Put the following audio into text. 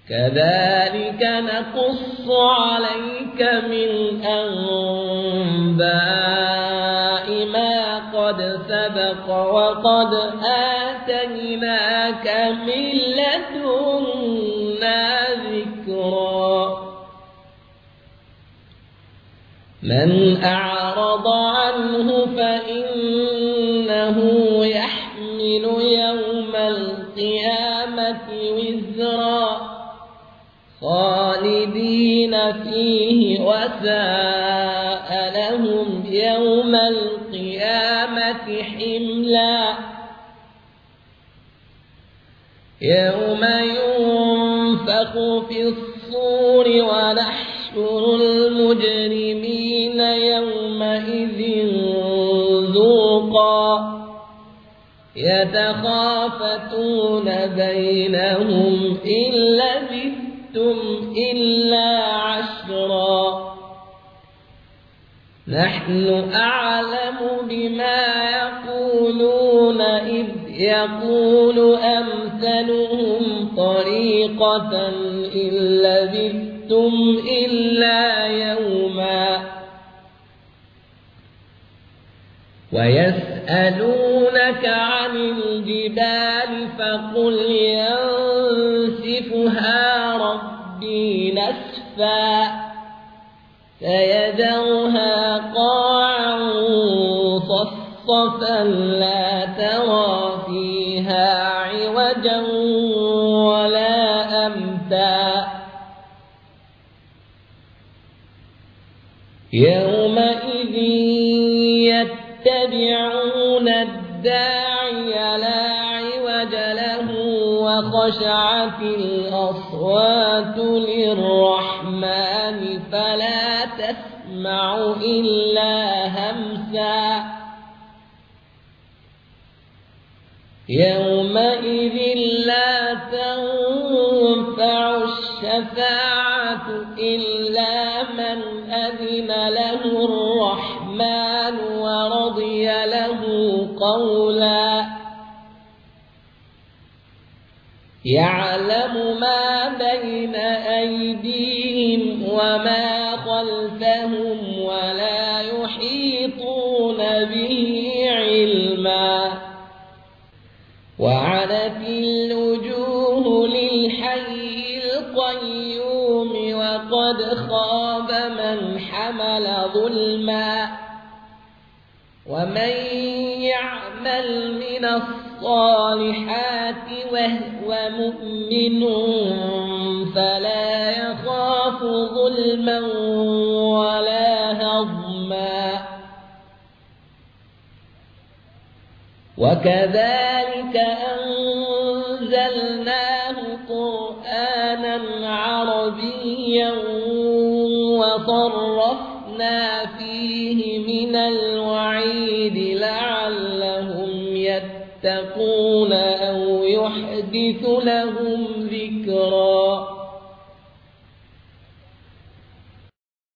كذلك نقص عليك من أنباء ما قد سبق وقد آتيناك من لدنا ذكرا من أعرض عنه فإنه يحمل يوم القيامة وزرا خالدين فيه وساء لهم يوم القيامة حملا يوم ينفخ في الصور ونحشر المجرمين يومئذ زرقا يتخافتون بينهم إن لبثتم إلا عشرا نحن أعلم بما يقولون إذ يقول أمثلهم طريقة إن لبثتم إلا يوما ويسألونك عن الجبال فقل ينسفها ربي نسفا فيذرها قاعا صفصفا لا ترى فيها عوجا ولا أمتا يومئذ يتبعون الداعي لا عوج له وخشعت الأصوات للرحمن فلا تسمع إلا همسا يومئذ لا تنفع الشفاعة إلا من أذن له الرحمن ورضي له قولا يعلم ما بين أيديهم وما خلفهم ولا يحيطون به علما وعنت الوجوه للحي القيوم وقد خاب من حمل ظلما ومن يعمل من الصالحات وهو مؤمن فلا يخاف ظلما ولا هضما وكذلك أنزلناه قرآنا عربيا وصرفنا فيه من الوعيد لعلهم يتقون أو يحدث لهم ذكرا